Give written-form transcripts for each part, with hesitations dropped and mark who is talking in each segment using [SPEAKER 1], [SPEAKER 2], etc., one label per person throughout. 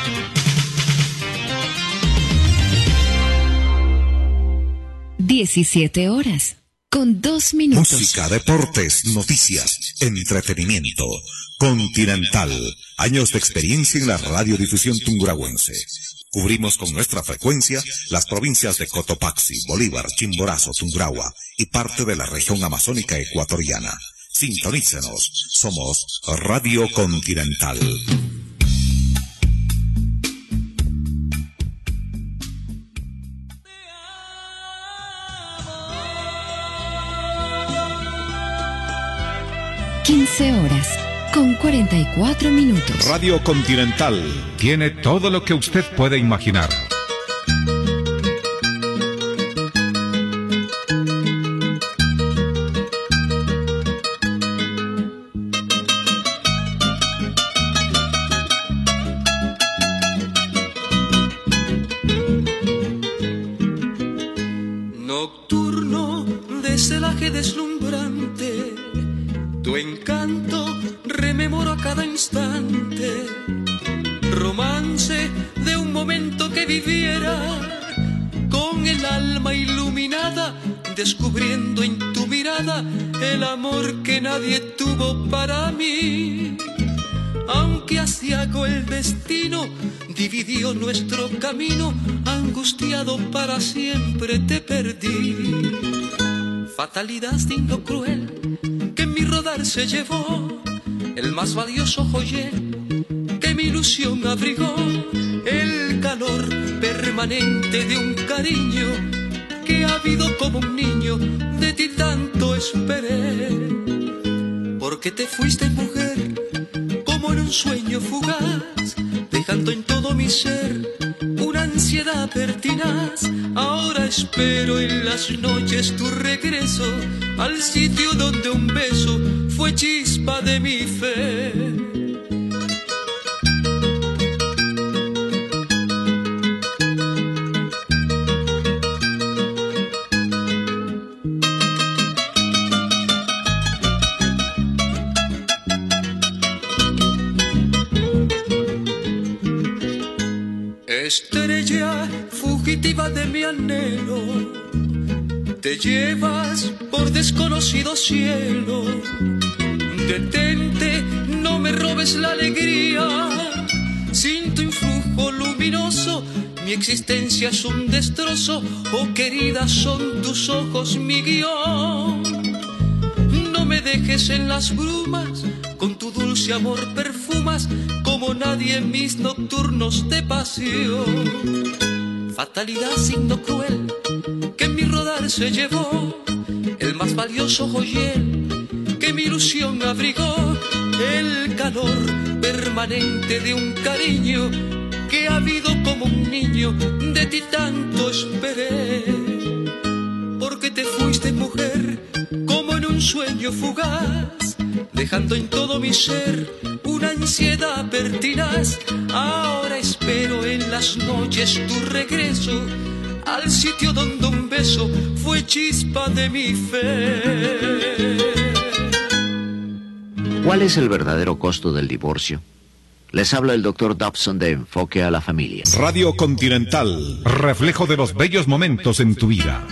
[SPEAKER 1] 17:02.
[SPEAKER 2] Música, deportes, noticias, entretenimiento. Continental. Años de experiencia en la radiodifusión tungurahüense. Cubrimos con nuestra frecuencia las provincias de Cotopaxi, Bolívar, Chimborazo, Tungurahua y parte de la región amazónica ecuatoriana. Sintonícenos. Somos Radio Continental.
[SPEAKER 1] Con 44 minutos.
[SPEAKER 3] Radio Continental tiene todo lo que usted puede imaginar.
[SPEAKER 4] Nocturno de celaje deslumbrante, tu encanto rememoro a cada instante, romance de un momento que viviera, con el alma iluminada, descubriendo en tu mirada el amor que nadie tuvo para mí. Aunque aciago el destino dividió nuestro camino, angustiado para siempre te perdí. Fatalidad signo cruel que en mi rodar se llevó, el más valioso joyel que mi ilusión abrigó, el calor permanente de un cariño que ha habido como un niño, de ti tanto esperé. Porque te fuiste, mujer, como en un sueño fugaz, dejando en todo mi ser una ansiedad pertinaz. Ahora espero en las noches tu regreso al sitio donde un beso fue chispa de mi fe. Estrella fugitiva de mi anhelo, te llevas por desconocido cielo. Detente, no me robes la alegría. Sin tu influjo luminoso, mi existencia es un destrozo. Oh querida, son tus ojos mi guión. No me dejes en las brumas, con tu dulce amor perfumas como nadie mis nocturnos de pasión. Fatalidad, signo cruel que en mi rodar se llevó, el más valioso joyel que mi ilusión abrigó, el calor permanente de un cariño que ha habido como un niño, de ti tanto esperé. Porque te fuiste, mujer, como en un sueño fugaz, dejando en todo mi ser una ansiedad pertinaz. Ahora espero en las noches tu regreso al sitio donde un beso fue chispa de mi fe.
[SPEAKER 5] ¿Cuál es el verdadero costo del divorcio? Les habla el Dr. Dobson de Enfoque a la Familia.
[SPEAKER 3] Radio Continental, reflejo de los bellos momentos en tu vida.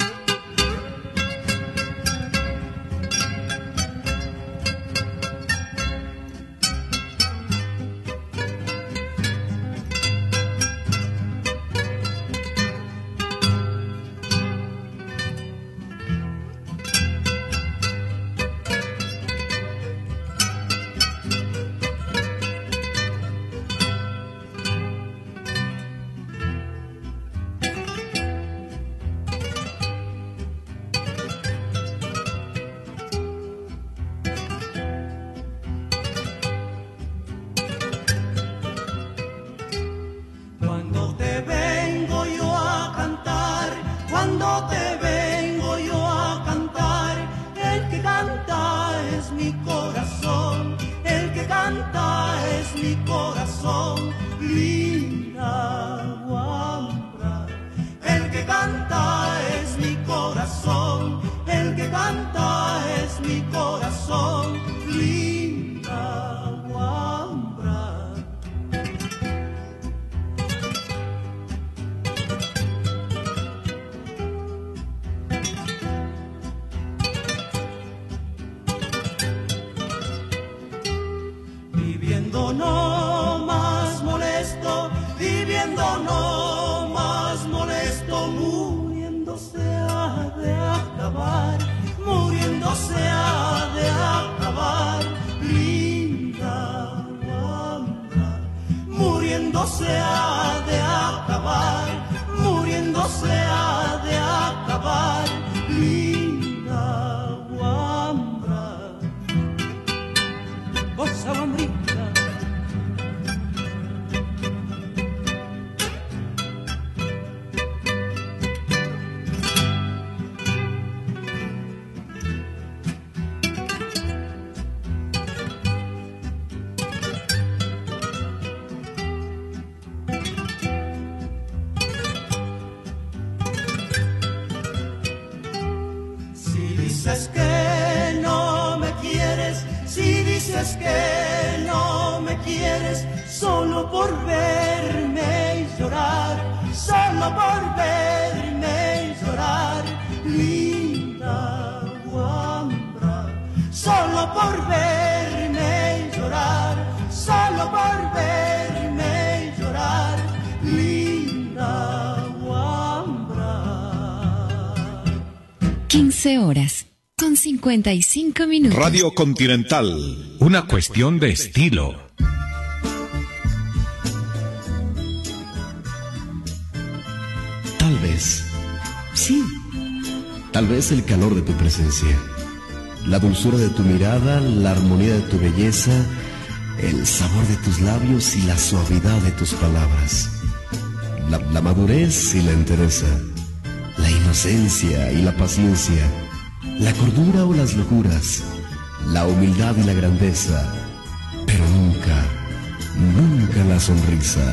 [SPEAKER 6] se ha de acabar, muriéndose ha de acabar, linda guambra, cosa guambrita. Dices que no me quieres, si dices que no me quieres, solo por verme llorar, solo por verme llorar, linda guambra, solo por verme llorar, solo por verme llorar, linda guambra.
[SPEAKER 1] 15 horas. Con 55 minutos.
[SPEAKER 3] Radio Continental. Una cuestión de estilo.
[SPEAKER 7] Tal vez. Sí. Tal vez el calor de tu presencia, la dulzura de tu mirada, la armonía de tu belleza, el sabor de tus labios y la suavidad de tus palabras. La madurez y la entereza, la inocencia y la paciencia, la cordura o las locuras, la humildad y la grandeza, pero nunca, nunca la sonrisa.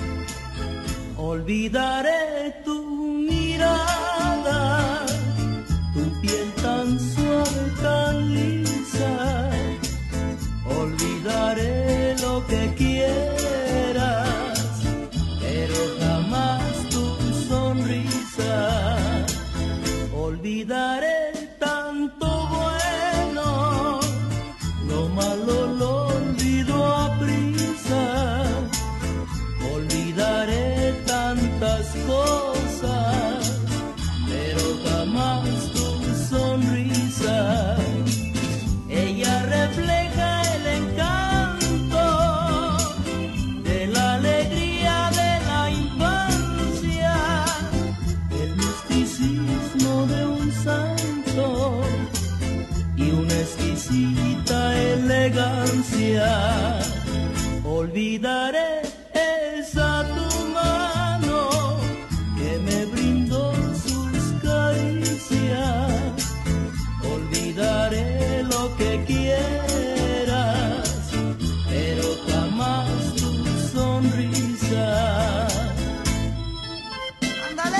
[SPEAKER 6] Olvidaré tu mirada, tu piel tan suave, tan lisa. Olvidaré lo que quieras, pero jamás tu sonrisa. Olvidaré tanto bueno, lo malo lo olvido a prisa. Olvidaré tantas cosas, pero jamás tu sonrisa. Ella refleja el encanto de la alegría de la infancia, el misticismo de un santo y una exquisita elegancia. Olvidaré esa tu mano que me brindó sus caricias. Olvidaré lo que quieras, pero jamás tu sonrisa. ¡Ándale!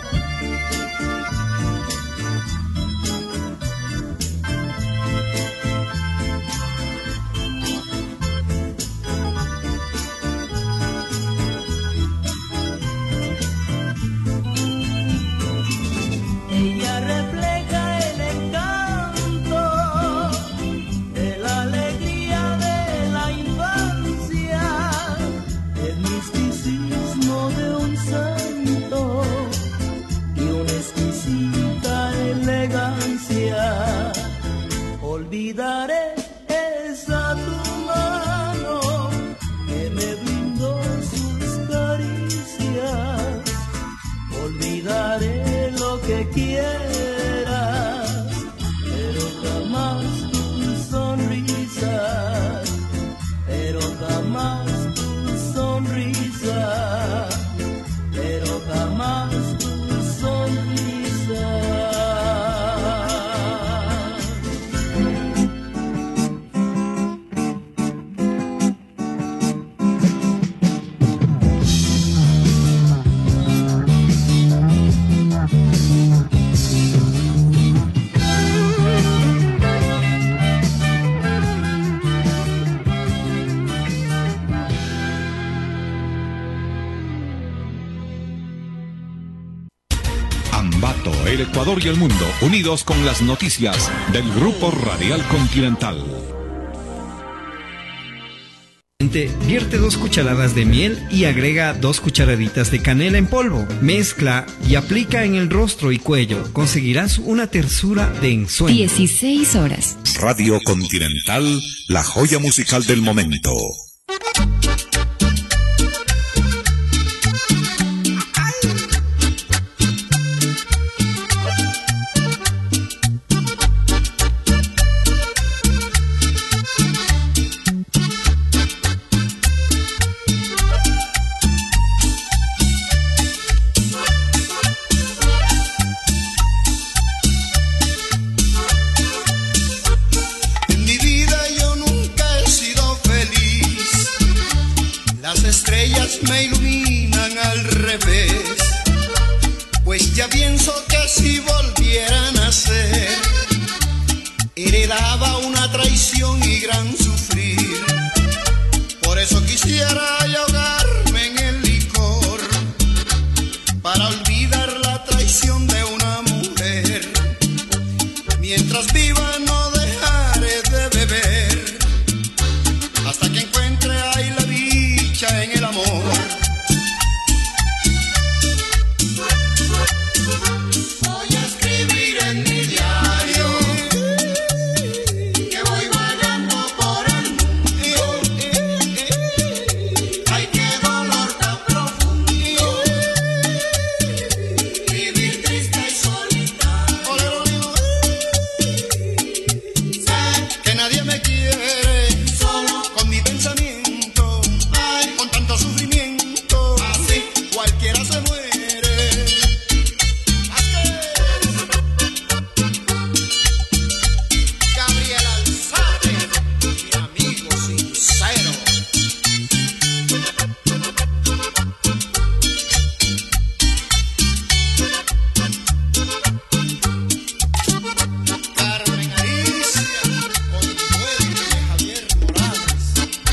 [SPEAKER 6] Ella refleja el encanto de la alegría de la infancia, el misticismo de un santo y una exquisita elegancia. Olvidaré esa tu mano que me brindó sus caricias. Olvidaré lo que quieras, pero jamás tu sonrisa, pero jamás tu sonrisa, pero jamás tu sonrisa.
[SPEAKER 3] Ambato, el Ecuador y el mundo, unidos con las noticias del Grupo Radial Continental.
[SPEAKER 8] Vierte 2 cucharadas de miel y agrega 2 cucharaditas de canela en polvo. Mezcla y aplica en el rostro y cuello. Conseguirás una tersura de ensueño.
[SPEAKER 1] 16 horas.
[SPEAKER 2] Radio Continental, la joya musical del momento.
[SPEAKER 9] días me iluminan al revés, pues ya pienso que si volviera a nacer, heredaba una traición y gran sufrir. Por eso quisiera ahogarme en el licor, para olvidar la traición de una mujer. Mientras viva no dejaré de beber, hasta que encuentre ahí la dicha en el amor. Voy a escribir en mi diario que voy vagando por el mundo. Ay, qué dolor tan profundo, vivir triste y solitario. Sé que nadie me quiere, solo con mi pensamiento. Ay, con tanto sufrimiento, así cualquiera se muere. Gabriel Alzate, mi amigo sincero. Carmen Alicia, con Duende de Javier Morales.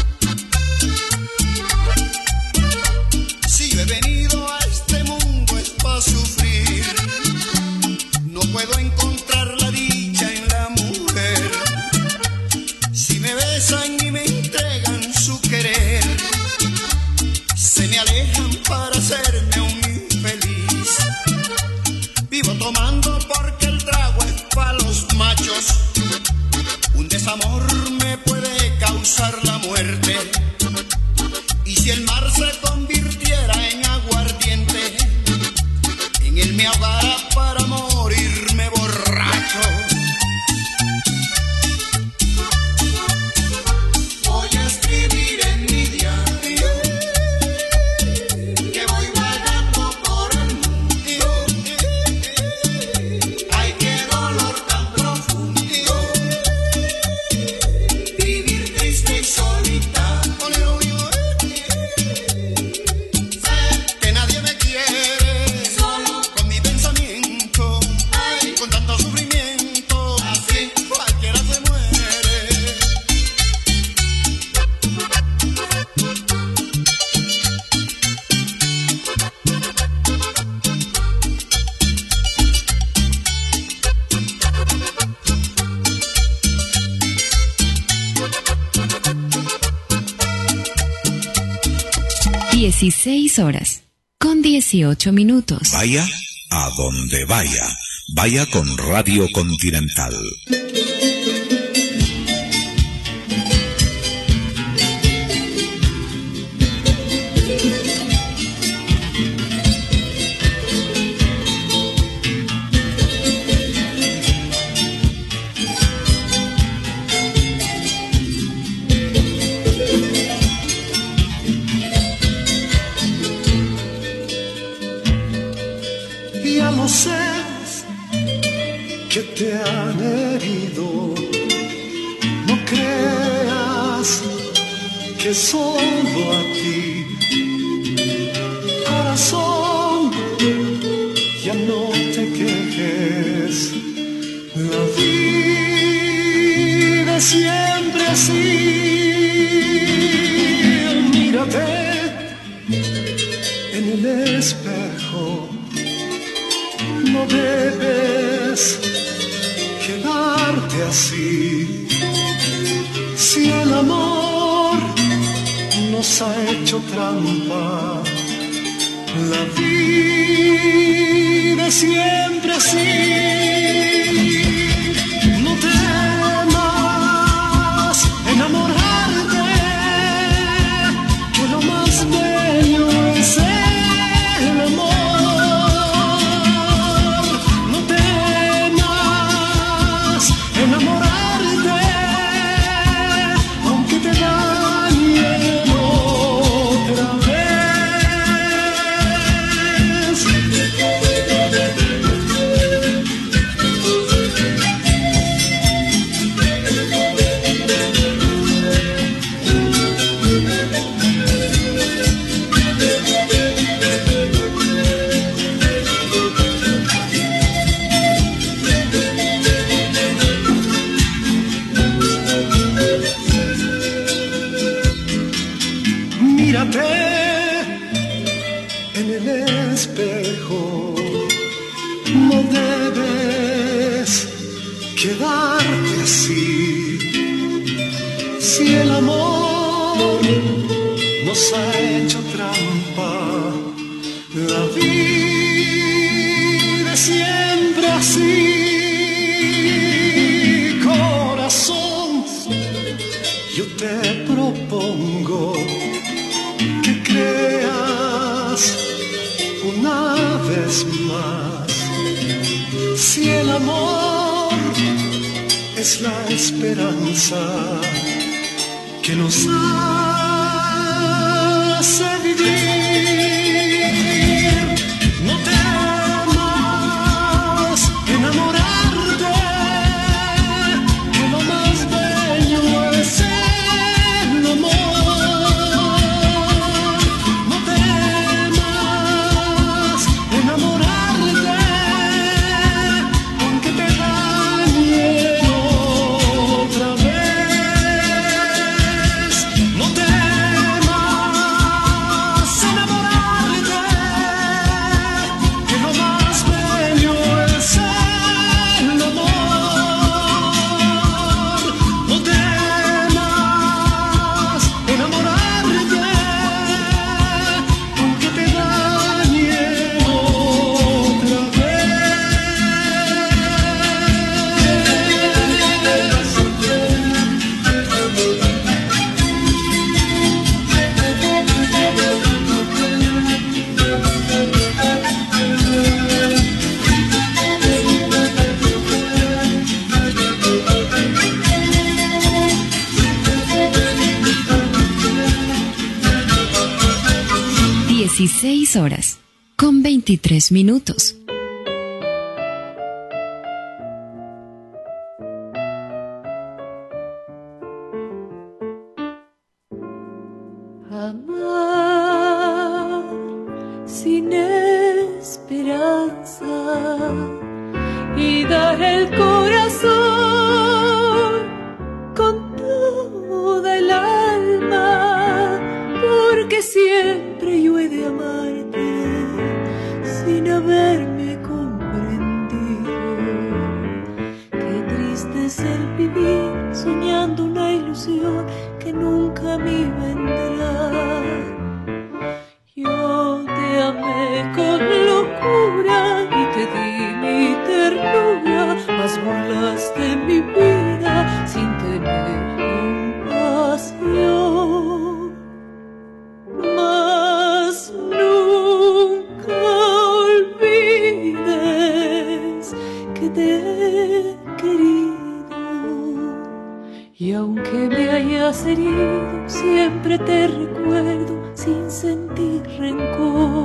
[SPEAKER 9] Si yo he venido a este mundo es para sufrir, no puedo encontrar la dicha en la mujer. Si me besan y me entregan su querer, se me alejan para hacerme un infeliz. Vivo tomando porque el trago es para los machos. Un desamor me puede causar la muerte. Y si el mar se convirtiera en aguardiente, en él me ahogara para morirme borracho. Voy a escribir en mi diario que voy vagando por el mundo. Ay, qué dolor tan profundo, vivir triste y solitario. Sé que nadie me quiere, solo con mi pensamiento. Ay, con tanto sufrimiento, así cualquiera se muere.
[SPEAKER 1] Dieciséis horas con 18 minutos.
[SPEAKER 2] Vaya a donde vaya. Vaya con Radio Continental.
[SPEAKER 9] Ya lo sé que te han herido, no creas que solo a ti, corazón, ya no te quejes, la vida es siempre así. Mírate en el espejo, no debes quedarte así. Si el amor nos ha hecho trampa, la vida es siempre así. No temas enamorarte, que lo más bello es el amor. Enamorarte, aunque te dañen otra vez.
[SPEAKER 10] en el espejo. No debes quedarte así. Si el amor nos ha hecho trampa, la vida es siempre así. Corazón, yo te propongo que creas una vez más. Si el amor es la esperanza que nos hace vivir, no temas enamorarte, que lo más bello es el amor. No temas enamorarte, aunque te dañe otra vez. No temas enamorarte, que lo más bello es el amor. No temas enamorarte, aunque te dañe otra
[SPEAKER 1] vez. 16 horas con 23 minutos.
[SPEAKER 11] Amar sin esperanza y dar el corazón con toda el alma, porque siempre yo he de amarte sin haberme comprendido. Qué triste es el vivir soñando una ilusión que nunca me vendrá. Yo te amé con locura y te di mi ternura, mas burlaste mi vida sin tener compasión. Mas nunca olvides que te he querido, y aunque me hayas herido, siempre te recuerdo sin sentir rencor.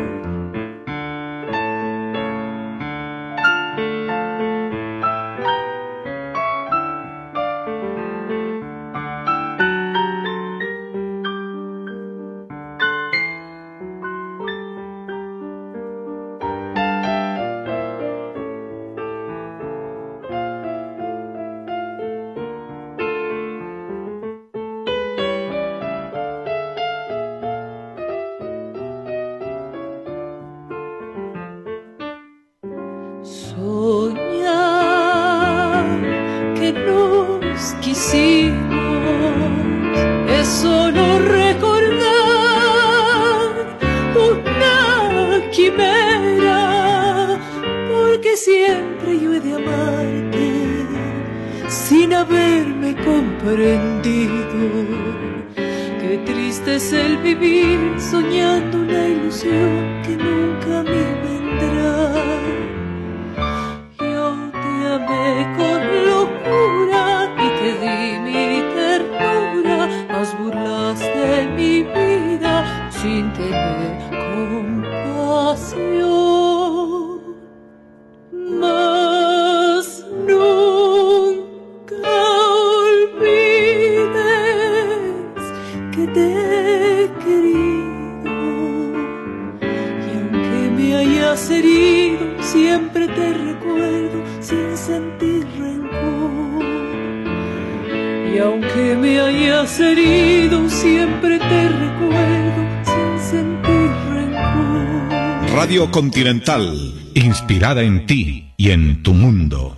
[SPEAKER 11] Soñar que nos quisimos es solo recordar una quimera, porque siempre yo he de amarte sin haberme comprendido. Qué triste es el vivir soñando una ilusión que nunca me vendrá. Amé con locura y te di mi ternura, mas burlaste mi vida sin tener compasión. Mas nunca olvides que te he querido, y aunque me hayas herido, siempre te recuerdo sin sentir rencor. Y aunque me hayas herido, siempre te recuerdo
[SPEAKER 3] Radio Continental, inspirada en ti y en tu mundo.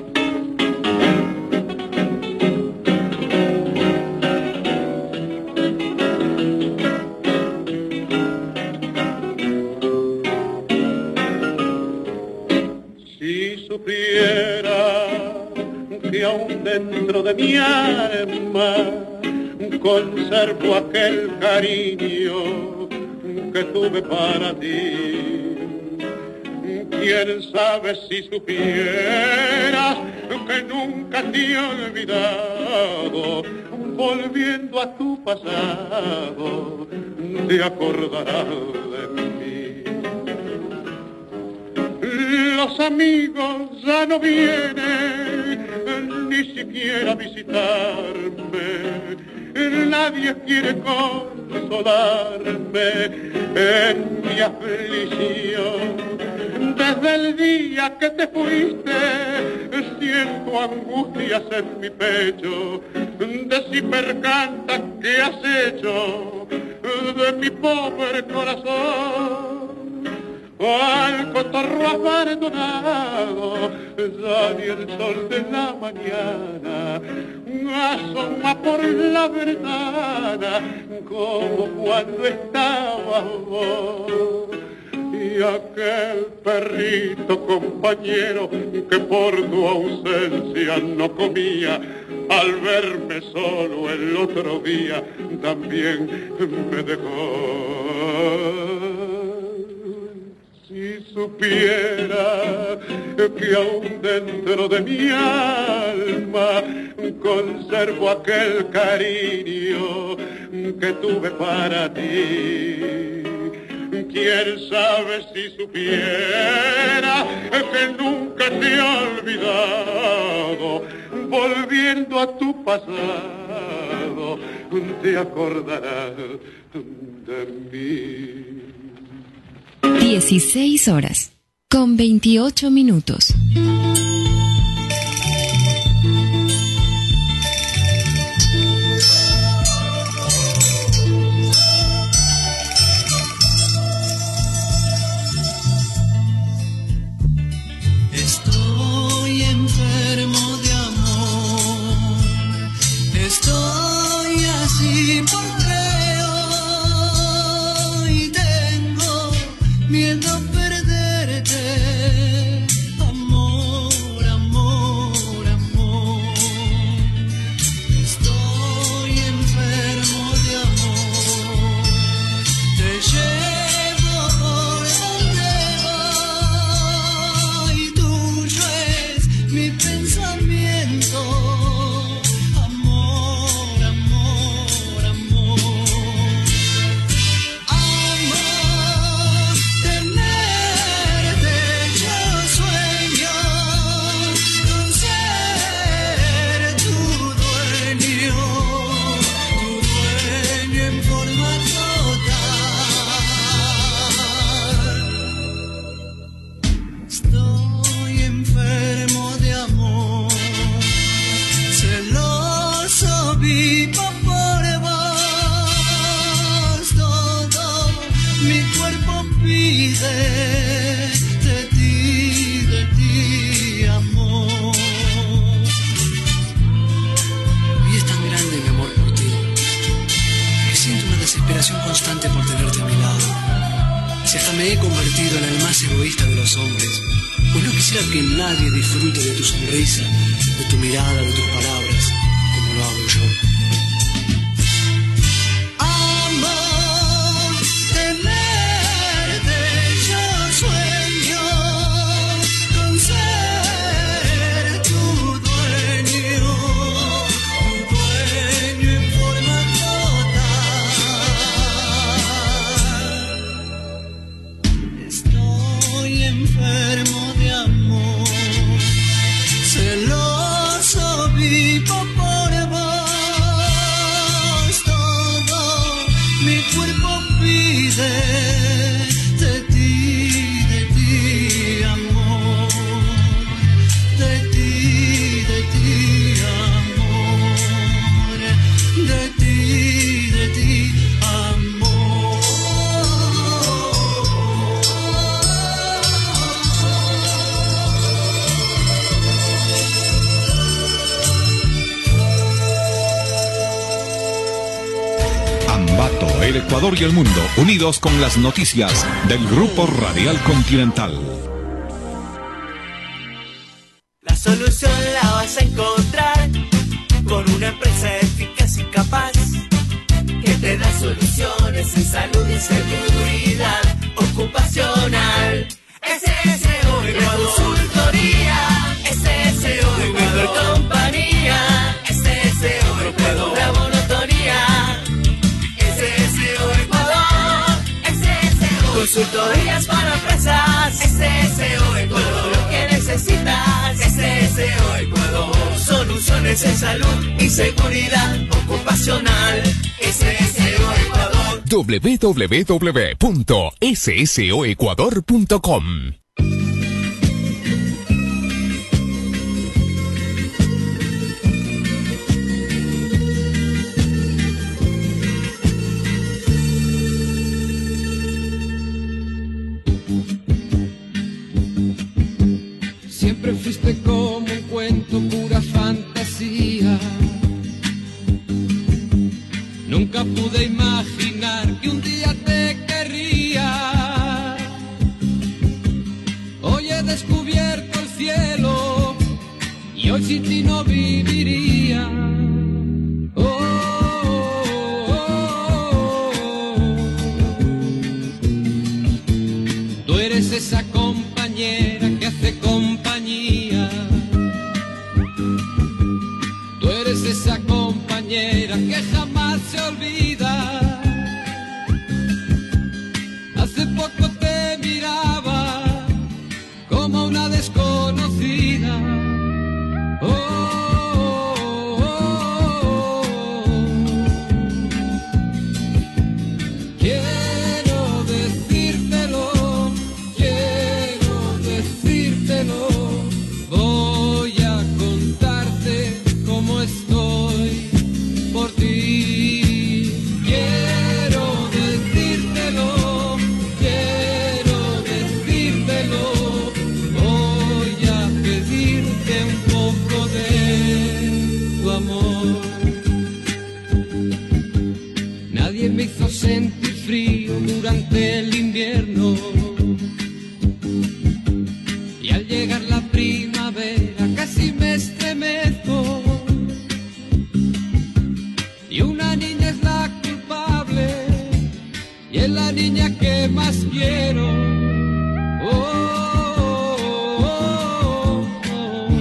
[SPEAKER 10] Si supiera que aún dentro de mi alma conservo aquel cariño que tuve para ti. Quién sabe si supieras que nunca te he olvidado, volviendo a tu pasado, te acordarás de mí. Los amigos ya no vienen ni siquiera a visitarme. Nadie quiere consolarme en mi aflicción. Desde el día que te fuiste siento angustias en mi pecho de si percanta que has hecho de mi pobre corazón. Al cotorro abandonado, ya ni el sol de la mañana asoma por la ventana como cuando estabas vos. Y aquel perrito compañero que por tu ausencia no comía, al verme solo el otro día también me dejó. Si supiera que aún dentro de mi alma conservo aquel cariño que tuve para ti. Quién sabe si supiera que nunca te he olvidado, volviendo a tu pasado, te acordarás de mí.
[SPEAKER 1] 16:28.
[SPEAKER 6] Estoy enfermo de amor, estoy así porque hoy tengo miedo a perderte. Amor, amor, amor. Estoy enfermo de amor. Te llevo por donde voy, tuyo es mi pensamiento. Amor, amor, amor. Amor, tenerte yo sueño con ser tu dueño en forma total. Estoy enfermo de amor, celoso vivo por vos, todo mi cuerpo pide de ti, amor. Y es tan grande mi amor por ti, que siento una desesperación constante por tenerte a mi lado. Si hasta me he convertido en el más egoísta de los hombres, pues no quisiera que nadie disfrute de tu sonrisa, de tu mirada, de tus palabras, como lo hago yo. Amor, tenerte yo sueño con ser tu dueño en forma total. Estoy enfermo de amor, celoso vivo por vos.
[SPEAKER 3] Ecuador y el mundo, unidos con las noticias del Grupo Radial Continental.
[SPEAKER 12] La solución la vas a encontrar con una empresa eficaz y capaz que te da soluciones en salud y seguridad ocupacional. SSO Ecuador Consultoría, SSO Ecuador Compañía, SSO Ecuador La Monotonía, SSO Ecuador, SSO Consultorías para empresas, SSO Ecuador lo que necesitas, SSO Ecuador soluciones en salud y seguridad ocupacional, SSO Ecuador.
[SPEAKER 13] www.ssoecuador.com.
[SPEAKER 14] Siempre fuiste como un cuento, pura fantasía. Nunca pude imaginar que un día te querría. Hoy he descubierto el cielo y hoy sin ti no viviría. Oh, oh, oh, oh. Tú eres esa compañera que hace compañía. Tú eres esa compañera que jamás se olvida. Hace poco te miraba como una desconocida. Oh, oh, oh, oh. Quiero decírtelo, quiero decírtelo. Voy a contarte cómo estoy por ti. Quiero decírtelo, quiero decírtelo. Voy a pedirte un poco de tu amor. Nadie me hizo sentir frío durante el invierno. Y al llegar la primavera casi me estremezco. Y una niña es la culpable y es la niña que más quiero. Oh, oh, oh, oh.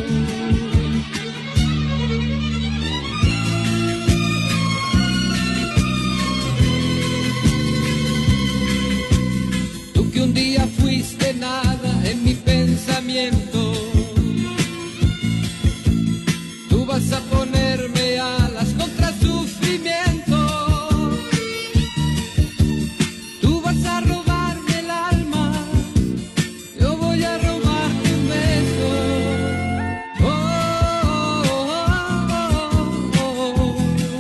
[SPEAKER 14] Tú que un día fuiste nada en mi pensamiento, tú vas a ponerme alas contra el sufrimiento. Tú vas a robarme el alma, yo voy a robarte un beso. Oh, oh, oh, oh, oh.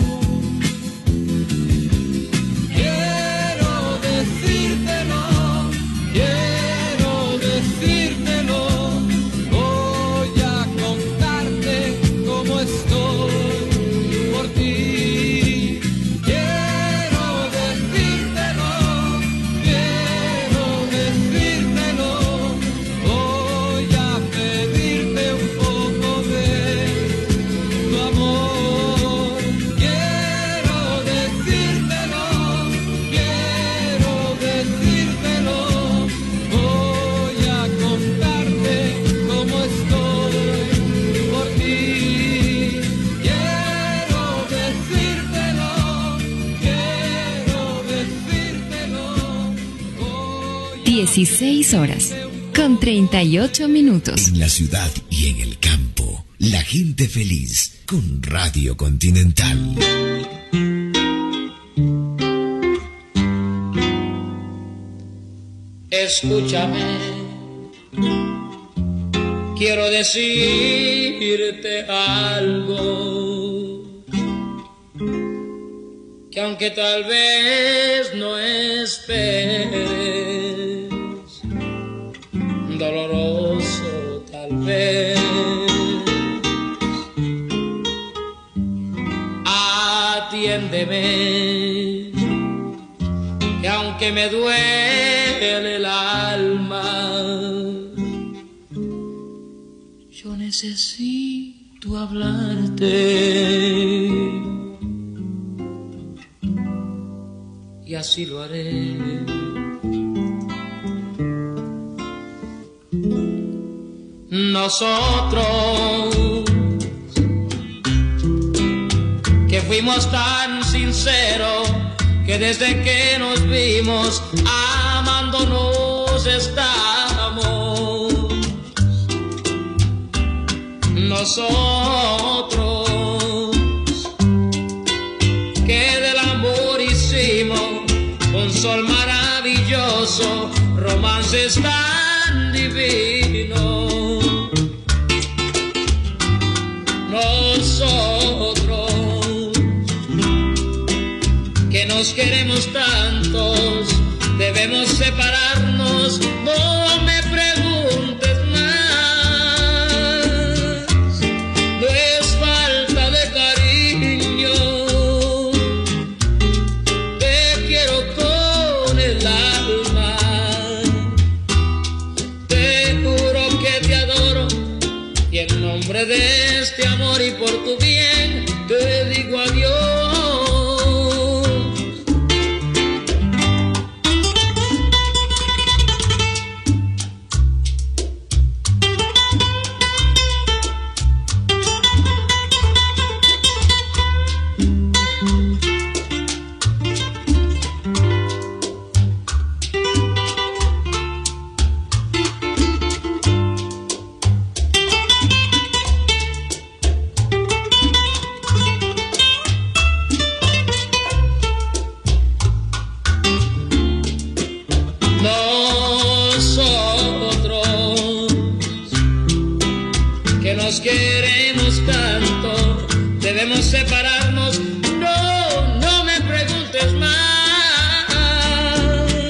[SPEAKER 14] Quiero decírtelo, quiero decírtelo. Voy a contarte cómo estoy por ti. Quiero decírtelo, quiero decírtelo. Voy a pedirte un poco de tu amor. Quiero decírtelo, quiero decírtelo. Voy a contarte cómo estoy por ti. Quiero decírtelo, quiero decírtelo.
[SPEAKER 1] 16 horas, con 38 minutos.
[SPEAKER 15] En la ciudad y en el campo, la gente feliz con Radio Continental.
[SPEAKER 16] Escúchame, quiero decirte algo que aunque tal vez no esperes, doloroso tal vez, atiéndeme. que me duele el alma. Yo necesito hablarte y así lo haré. Nosotros que fuimos tan sinceros que desde que nos vimos amándonos estamos. Nosotros que del amor hicimos un sol maravilloso, romances tan divinos. Nosotros que nos queremos tantos, debemos separarnos, no me preguntes más. No es falta de cariño, te quiero con el alma, te juro que te adoro y en nombre de este amor y por tu bien te digo adiós. Queremos tanto, debemos separarnos, no me preguntes más.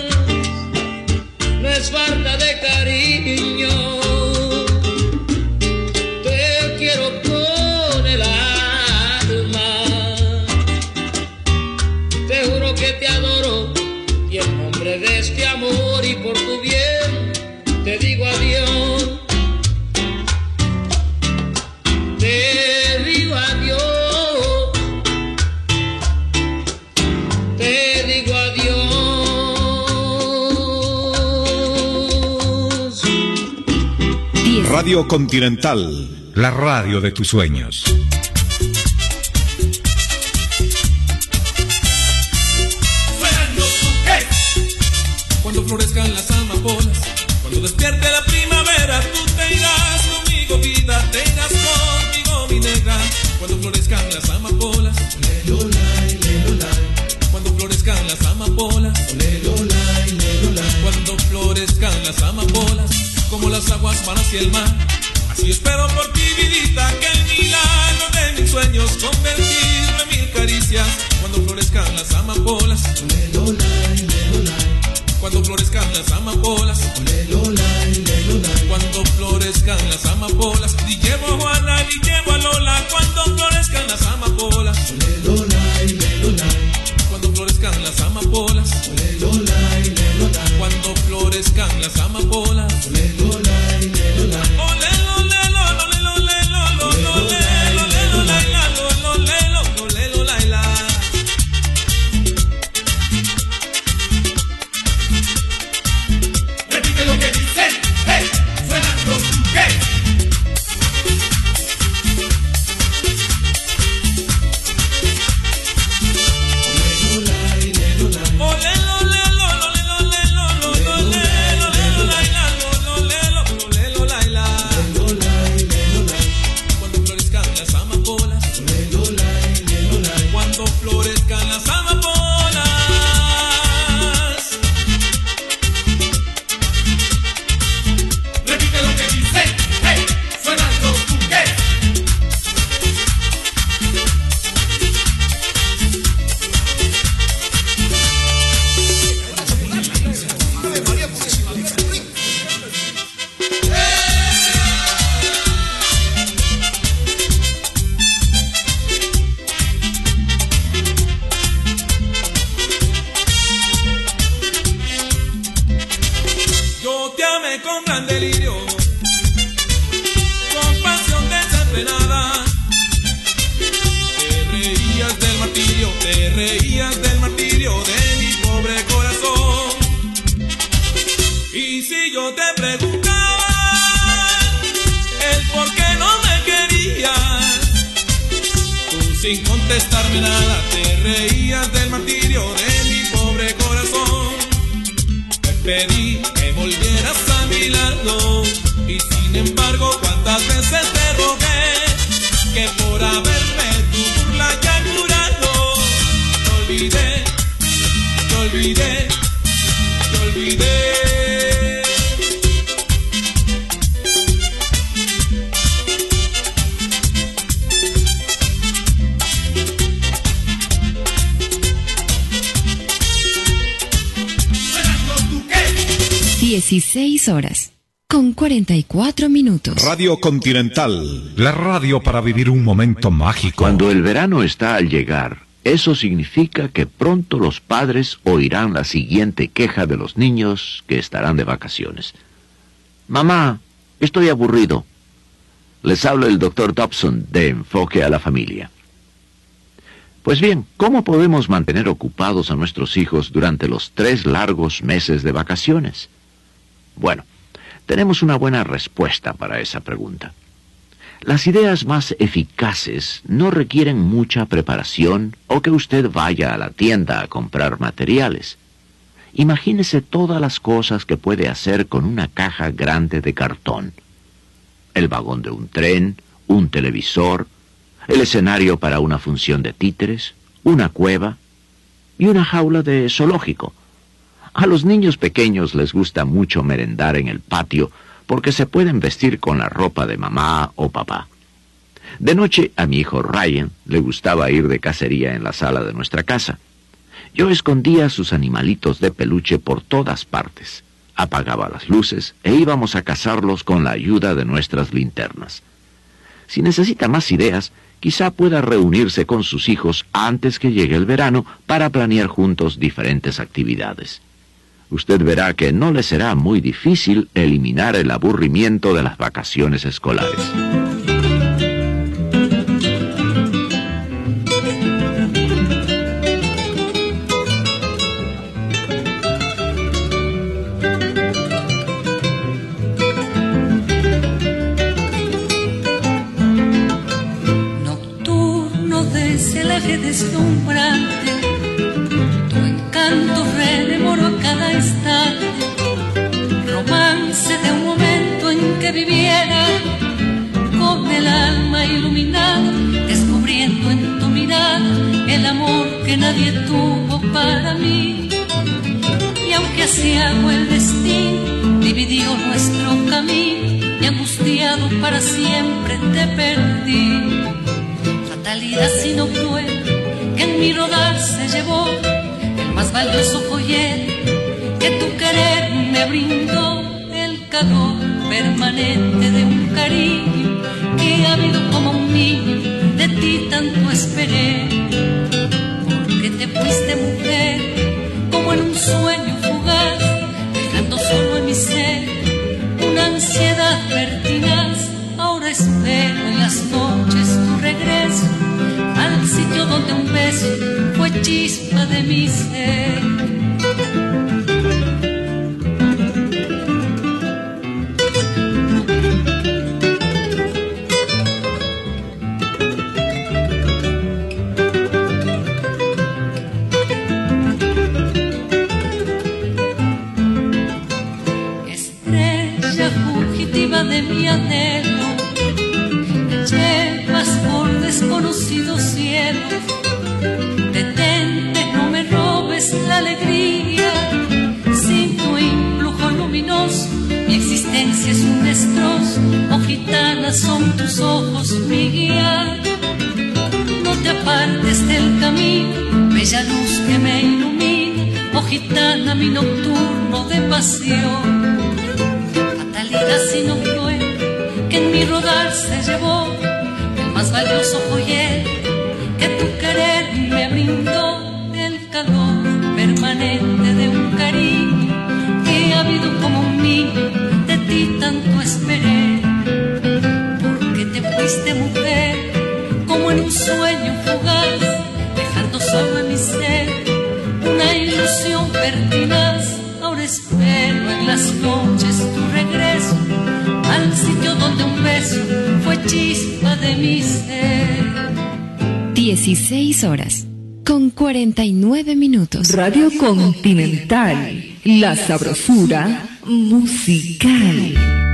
[SPEAKER 16] No es falta de cariño, te quiero con el alma, te juro que te adoro y en nombre de este amor y por tu bien te digo adiós. Te digo adiós, te digo adiós.
[SPEAKER 3] Radio Continental, la radio de tus sueños.
[SPEAKER 13] Cuando florezcan las amapolas, cuando despierte la primavera, tú te irás conmigo, vida, te irás conmigo, mi negra. Cuando florezcan las amapolas, lelolay, lelolay. Cuando florezcan las amapolas, lelolay, lelolay. Cuando florezcan las amapolas, como las aguas van hacia el mar, así espero por ti, vidita, que el milagro de mis sueños convertirlo en mil caricias. Cuando florezcan las amapolas, lelolay, lelolay. Cuando florezcan las amapolas, lelolay, lelolay. Cuando florezcan las amapolas, y llevo a Juana y llevo a Lola. Cuando florezcan las amapolas, lelolay, lelolay. Cuando florezcan las amapolas, lelolay, lelolay. Cuando florezcan las amapolas, lelolay, lelolay. Olelo, lelo, amé con gran delirio, con pasión desenfrenada. Te reías del martirio de mi pobre corazón. Y si yo te preguntaba el por qué no me querías, tú sin contestarme nada te reías del martirio de mi pobre corazón. Te pedí que volvieras a mi lado y sin embargo cuántas veces te rogué que por haberme tu burla ya jurado. Te olvidé, te olvidé, te olvidé.
[SPEAKER 1] (16 con 44 minutos).
[SPEAKER 3] Radio Continental, la radio para vivir un momento mágico.
[SPEAKER 5] Cuando el verano está al llegar, eso significa que pronto los padres oirán la siguiente queja de los niños que estarán de vacaciones. Mamá, estoy aburrido. Les habla el Dr. Dobson de Enfoque a la Familia. Pues bien, ¿cómo podemos mantener ocupados a nuestros hijos durante los 3 largos meses de vacaciones? Bueno, tenemos una buena respuesta para esa pregunta. Las ideas más eficaces no requieren mucha preparación o que usted vaya a la tienda a comprar materiales. Imagínese todas las cosas que puede hacer con una caja grande de cartón. El vagón de un tren, un televisor, el escenario para una función de títeres, una cueva y una jaula de zoológico. A los niños pequeños les gusta mucho merendar en el patio porque se pueden vestir con la ropa de mamá o papá. De noche a mi hijo Ryan le gustaba ir de cacería en la sala de nuestra casa. Yo escondía sus animalitos de peluche por todas partes, apagaba las luces e íbamos a cazarlos con la ayuda de nuestras linternas. Si necesita más ideas, quizá pueda reunirse con sus hijos antes que llegue el verano para planear juntos diferentes actividades. Usted verá que no le será muy difícil eliminar el aburrimiento de las vacaciones escolares.
[SPEAKER 11] Nocturno de celaje deslumbrante, tu encanto rememoro a cada instante, romance de un momento en que viviera con el alma iluminada, descubriendo en tu mirada el amor que nadie tuvo para mí. Y aunque asiago el destino dividió nuestro camino y angustiado para siempre te perdí, fatalidad sino cruel que en mi rodar se llevó el más valioso joyero que tu querer me brindó, el calor permanente de un cariño que ávido como un niño de ti tanto esperé. Porque te fuiste mujer como en un sueño fugaz, dejando solo en mi ser una ansiedad pertinaz. Ahora espero en las noches tu regreso al sitio donde un beso fue chispa de mi ser. Estrella fugitiva de mi anhelo, me llevas por desconocidos cielos. Detente, no me robes la alegría, sin tu influjo luminoso mi existencia es un destrozo. Oh gitana, son tus ojos mi guía. No te apartes del camino, bella luz que me ilumina. Oh gitana, mi nocturno de pasión. Fatalidad sino cruel que en mi rodar se llevó el más valioso joyero que tu querer me brindó, el calor permanente de un cariño que ha habido como un niño de mujer, como en un sueño fugaz, dejando solo en mi ser una ilusión pertinaz. Ahora espero en las noches tu regreso al sitio donde un beso fue chispa de mi ser.
[SPEAKER 1] 16 horas con 49 minutos.
[SPEAKER 17] Radio Continental, la sabrosura musical.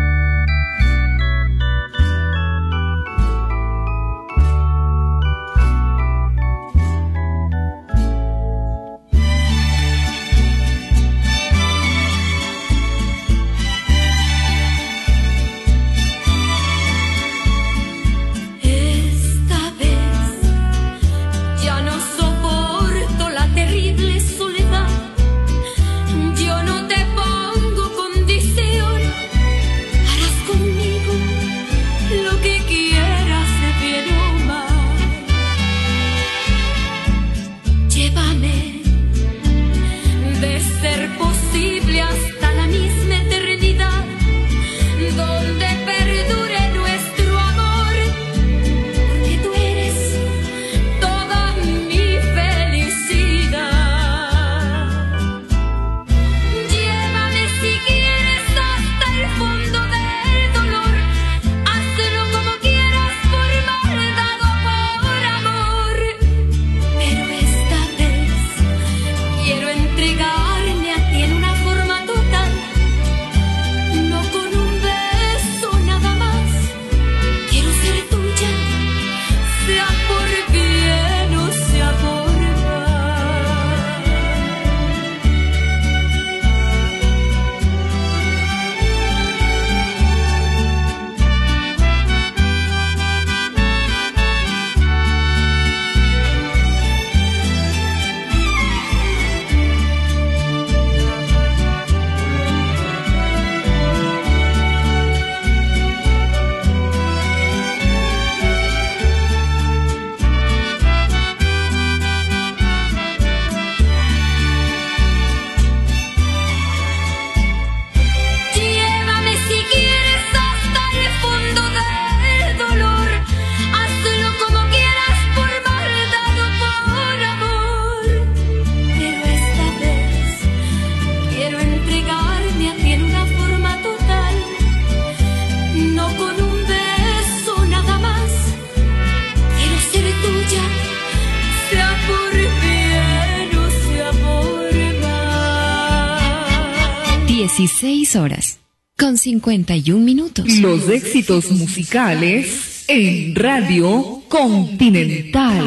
[SPEAKER 1] Horas con 51 minutos.
[SPEAKER 17] Los éxitos musicales en Radio Continental.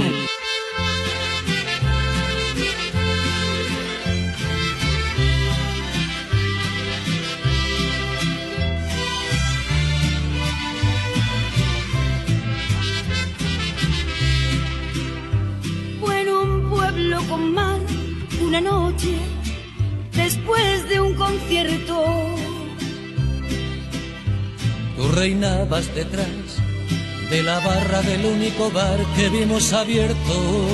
[SPEAKER 18] Fue en un pueblo con mar una noche después de un concierto.
[SPEAKER 12] Tú reinabas detrás de la barra del único bar que vimos abierto.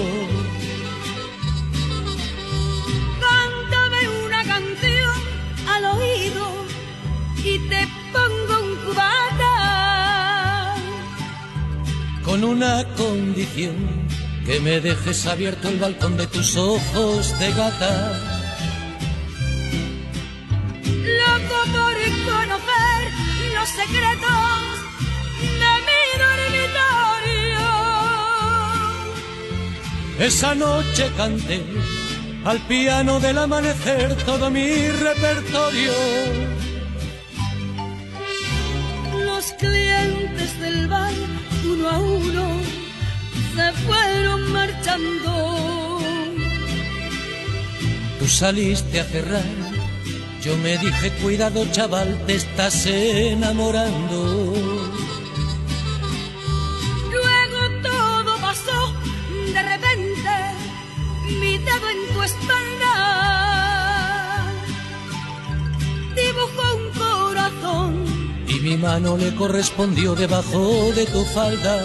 [SPEAKER 18] Cántame una canción al oído y te pongo un cubata.
[SPEAKER 12] Con una condición, que me dejes abierto el balcón de tus ojos de gata.
[SPEAKER 18] Loco por conocer los secretos de mi dormitorio.
[SPEAKER 12] Esa noche canté al piano del amanecer todo mi repertorio.
[SPEAKER 18] Los clientes del bar, uno a uno, se fueron marchando.
[SPEAKER 12] Tú saliste a cerrar. Yo me dije, cuidado chaval, te estás enamorando.
[SPEAKER 18] Luego todo pasó, de repente, mi dedo en tu espalda dibujó un corazón
[SPEAKER 12] y mi mano le correspondió debajo de tu falda.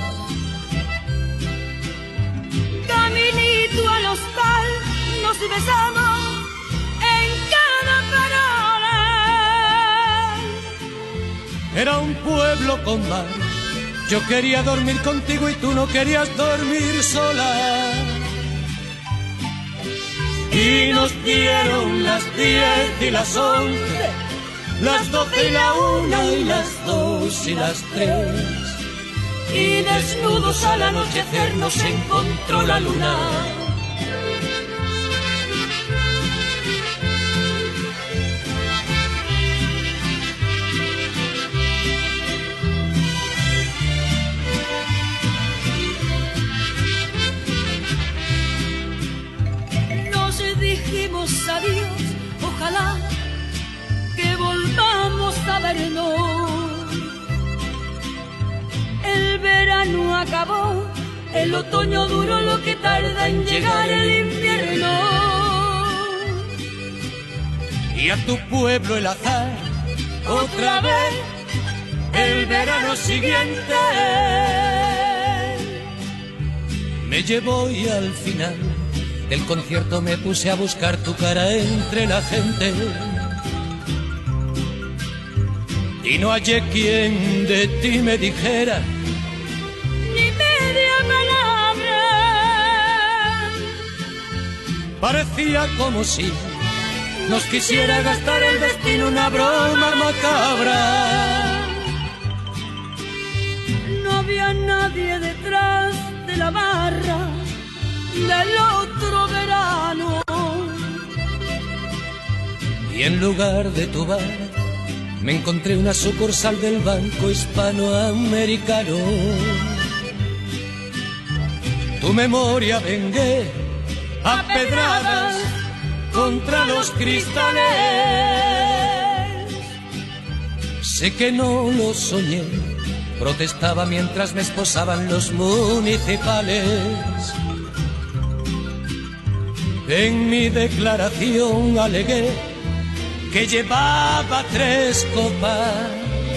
[SPEAKER 18] Caminito al hostal, nos besamos en cada parada.
[SPEAKER 12] Era un pueblo con mar, Yo quería dormir contigo y tú no querías dormir sola. Y nos dieron las 10 y las 11, las 12 y la 1 y las 2 y las 3.
[SPEAKER 11] Y desnudos al anochecer nos encontró la luna.
[SPEAKER 18] Dijimos adiós, ojalá que volvamos a vernos. El verano acabó, el otoño duró lo que tarda en llegar el invierno.
[SPEAKER 12] Y a tu pueblo el azar, otra vez, el verano siguiente, me llevó y al final del concierto me puse a buscar tu cara entre la gente y no hallé quien de ti me dijera
[SPEAKER 18] ni media palabra.
[SPEAKER 12] Parecía como si nos quisiera gastar el destino una broma macabra.
[SPEAKER 18] No había nadie detrás de la barra del otro verano.
[SPEAKER 12] Y en lugar de tu bar me encontré una sucursal del Banco Hispanoamericano. Tu memoria vengué a pedradas contra los cristales. Sé que no lo soñé, protestaba mientras me esposaban los municipales. En mi declaración alegué que llevaba 3 copas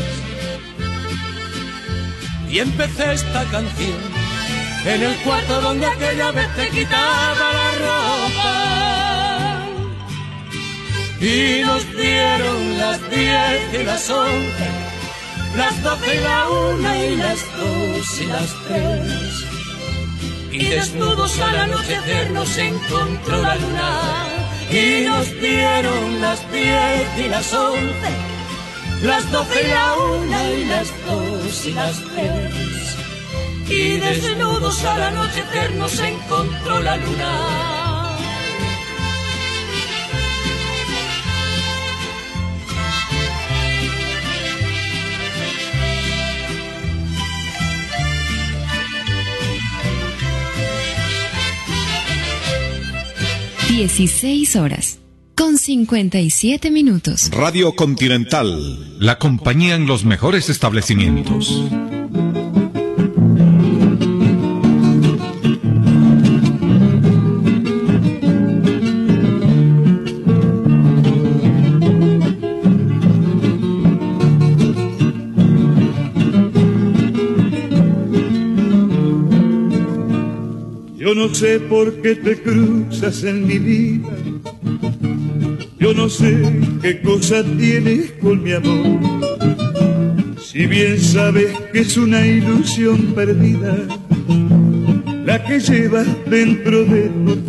[SPEAKER 12] y empecé esta canción en el cuarto donde aquella vez te quitaba la ropa. Y nos dieron las 10 y las 11, las 12 y la 1 y las 2 y las 3. Y desnudos al anochecer nos encontró la luna. Y nos dieron las 10 y las 11, las 12 y la 1 y las 2 y las 3. Y desnudos al anochecer nos encontró la luna.
[SPEAKER 1] 16 horas, con 57 minutos.
[SPEAKER 3] Radio Continental, la compañía en los mejores establecimientos.
[SPEAKER 19] Yo no sé por qué te cruzas en mi vida, yo no sé qué cosa tienes con mi amor, si bien sabes que es una ilusión perdida la que llevas dentro de tu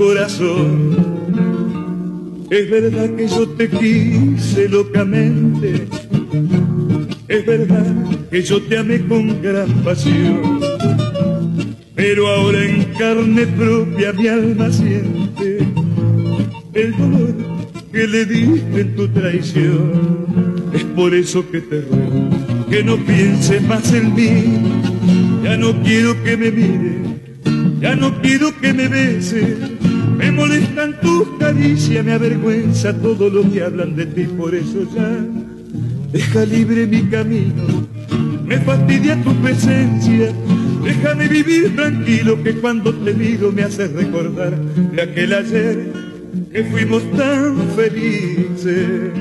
[SPEAKER 19] corazón. Es verdad que yo te quise locamente, es verdad que yo te amé con gran pasión, pero ahora en carne propia mi alma siente el dolor que le diste en tu traición. Es por eso que te ruego que no pienses más en mí. Ya no quiero que me mires, ya no quiero que me beses. Me molestan tus caricias, me avergüenza todo lo que hablan de ti. Por eso ya deja libre mi camino, me fastidia tu presencia. Déjame vivir tranquilo, que cuando te miro me haces recordar de aquel ayer que fuimos tan felices.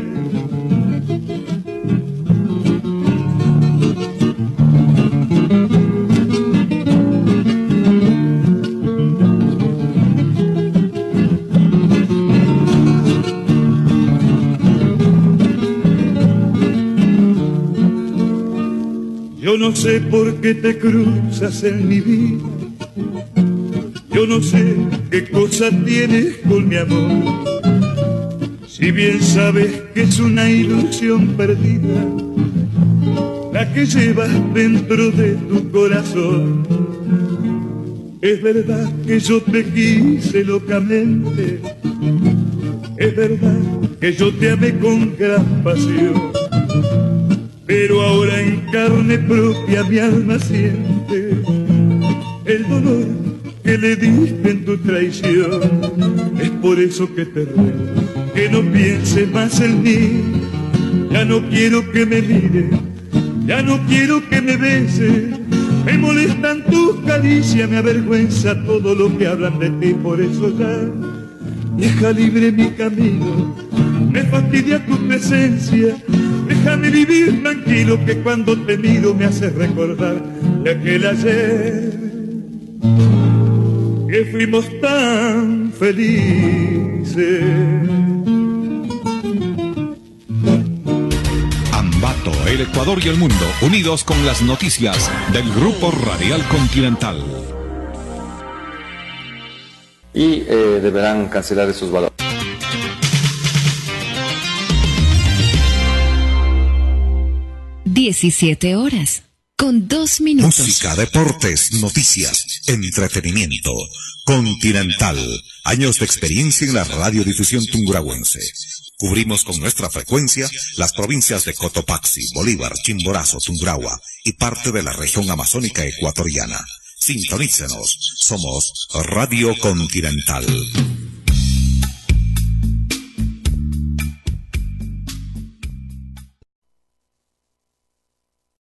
[SPEAKER 19] Yo no sé por qué te cruzas en mi vida. Yo no sé qué cosa tienes con mi amor. Si bien sabes que es una ilusión perdida la que llevas dentro de tu corazón. Es verdad que yo te quise locamente. Es verdad que yo te amé con gran pasión. Pero ahora en carne propia mi alma siente el dolor que le diste en tu traición. Es por eso que te ruego que no pienses más en mí. Ya no quiero que me mires, ya no quiero que me beses. Me molestan tus caricias, me avergüenza todo lo que hablan de ti. Por eso ya deja libre mi camino, me fastidia tu presencia. Déjame vivir tranquilo, que cuando te miro me hace recordar de aquel ayer que fuimos tan felices.
[SPEAKER 3] Ambato, el Ecuador y el mundo, unidos con las noticias del Grupo Radial Continental.
[SPEAKER 20] Y deberán cancelar esos valores.
[SPEAKER 1] 17 horas, con 2 minutos.
[SPEAKER 2] Música, deportes, noticias, entretenimiento. Continental, años de experiencia en la radiodifusión tunguragüense. Cubrimos con nuestra frecuencia las provincias de Cotopaxi, Bolívar, Chimborazo, Tungurahua y parte de la región amazónica ecuatoriana. Sintonícenos, somos Radio Continental.